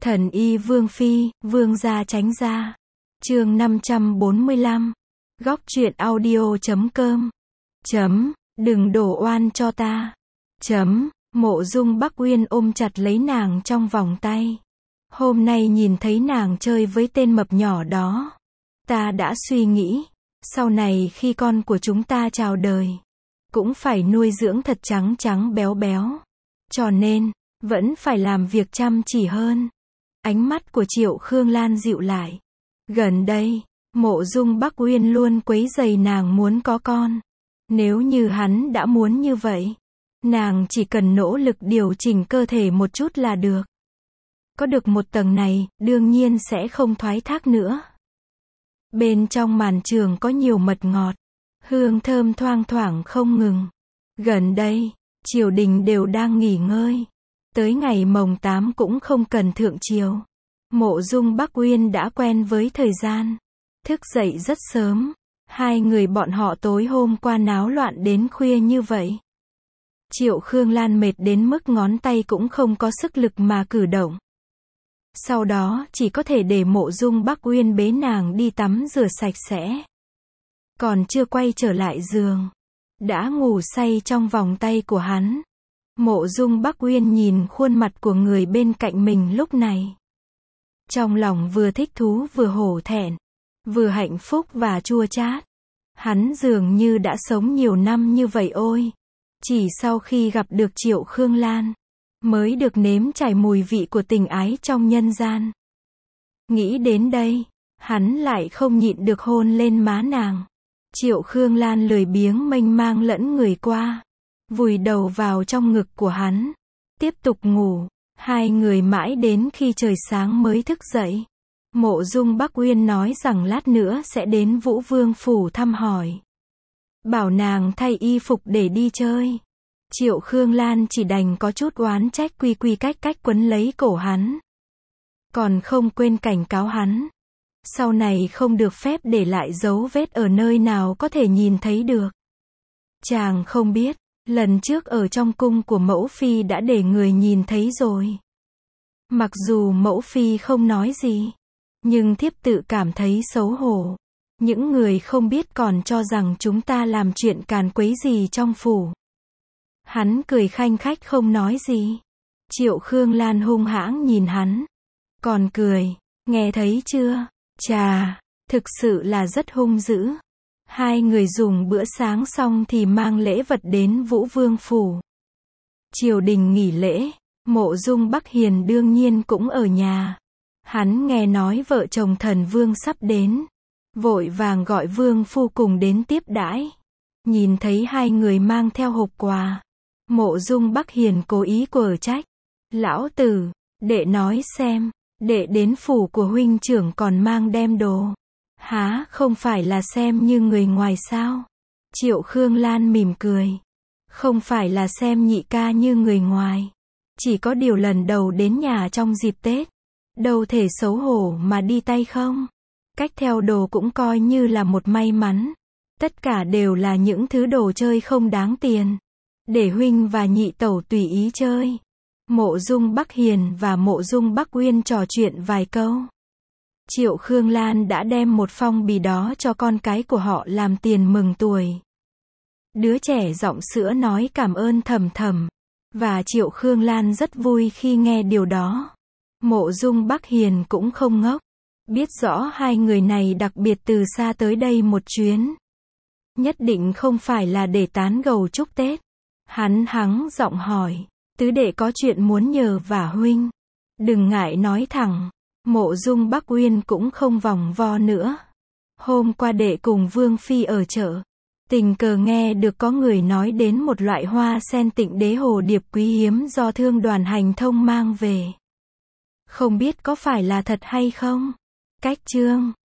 Thần y Vương Phi, Vương gia tránh ra. Chương 545. Góc truyện audio.com. Đừng đổ oan cho ta. Mộ Dung Bắc Uyên ôm chặt lấy nàng trong vòng tay. Hôm nay nhìn thấy nàng chơi với tên mập nhỏ đó, ta đã suy nghĩ, sau này khi con của chúng ta chào đời, cũng phải nuôi dưỡng thật trắng trắng béo béo. Cho nên, vẫn phải làm việc chăm chỉ hơn. Ánh mắt của Triệu Khương Lan dịu lại. Gần đây, Mộ Dung Bắc Uyên luôn quấy rầy nàng muốn có con. Nếu như hắn đã muốn như vậy, nàng chỉ cần nỗ lực điều chỉnh cơ thể một chút là được. Có được một tầng này, đương nhiên sẽ không thoái thác nữa. Bên trong màn trường có nhiều mật ngọt, hương thơm thoang thoảng không ngừng. Gần đây, triều đình đều đang nghỉ ngơi. Tới ngày mồng 8 cũng không cần thượng triều. Mộ Dung Bắc Uyên đã quen với thời gian. Thức dậy rất sớm. Hai người bọn họ tối hôm qua náo loạn đến khuya như vậy. Triệu Khương Lan mệt đến mức ngón tay cũng không có sức lực mà cử động. Sau đó chỉ có thể để Mộ Dung Bắc Uyên bế nàng đi tắm rửa sạch sẽ. Còn chưa quay trở lại giường, đã ngủ say trong vòng tay của hắn. Mộ Dung Bắc Uyên nhìn khuôn mặt của người bên cạnh mình lúc này. Trong lòng vừa thích thú vừa hổ thẹn, vừa hạnh phúc và chua chát. Hắn dường như đã sống nhiều năm như vậy ôi. Chỉ sau khi gặp được Triệu Khương Lan, mới được nếm trải mùi vị của tình ái trong nhân gian. Nghĩ đến đây, hắn lại không nhịn được hôn lên má nàng. Triệu Khương Lan lười biếng mênh mang lẫn người qua, vùi đầu vào trong ngực của hắn, tiếp tục ngủ. Hai người mãi đến khi trời sáng mới thức dậy. Mộ Dung Bắc Uyên nói rằng lát nữa sẽ đến Vũ Vương phủ thăm hỏi, bảo nàng thay y phục để đi chơi. Triệu Khương Lan chỉ đành có chút oán trách quy quy cách cách quấn lấy cổ hắn. Còn không quên cảnh cáo hắn, sau này không được phép để lại dấu vết ở nơi nào có thể nhìn thấy được. Chàng không biết, lần trước ở trong cung của mẫu phi đã để người nhìn thấy rồi. Mặc dù mẫu phi không nói gì, nhưng thiếp tự cảm thấy xấu hổ. Những người không biết còn cho rằng chúng ta làm chuyện càn quấy gì trong phủ. Hắn cười khanh khách không nói gì. Triệu Khương Lan hung hãng nhìn hắn. Còn cười, nghe thấy chưa? Chà, thực sự là rất hung dữ. Hai người dùng bữa sáng xong thì mang lễ vật đến Vũ Vương phủ. Triều đình nghỉ lễ, Mộ Dung Bắc Hiền đương nhiên cũng ở nhà. Hắn nghe nói vợ chồng thần vương sắp đến, vội vàng gọi vương phu cùng đến tiếp đãi. Nhìn thấy hai người mang theo hộp quà, Mộ Dung Bắc Hiền cố ý quở trách. Lão tử, đệ nói xem, đệ đến phủ của huynh trưởng còn mang đem đồ. Há không phải là xem như người ngoài sao? Triệu Khương Lan mỉm cười. Không phải là xem nhị ca như người ngoài. Chỉ có điều lần đầu đến nhà trong dịp Tết, đâu thể xấu hổ mà đi tay không. Cách theo đồ cũng coi như là một may mắn. Tất cả đều là những thứ đồ chơi không đáng tiền, để huynh và nhị tẩu tùy ý chơi. Mộ Dung Bắc Hiền và Mộ Dung Bắc Uyên trò chuyện vài câu. Triệu Khương Lan đã đem một phong bì đó cho con cái của họ làm tiền mừng tuổi. Đứa trẻ giọng sữa nói cảm ơn thầm thầm, và Triệu Khương Lan rất vui khi nghe điều đó. Mộ Dung Bắc Hiền cũng không ngốc, biết rõ hai người này đặc biệt từ xa tới đây một chuyến. Nhất định không phải là để tán gẫu chúc Tết. Hắn hắng giọng hỏi, tứ đệ có chuyện muốn nhờ vả huynh. Đừng ngại nói thẳng. Mộ Dung Bắc Uyên cũng không vòng vo nữa. Hôm qua đệ cùng Vương Phi ở chợ, tình cờ nghe được có người nói đến một loại hoa sen Tịnh Đế hồ điệp quý hiếm do thương đoàn hành thông mang về. Không biết có phải là thật hay không? Cách chương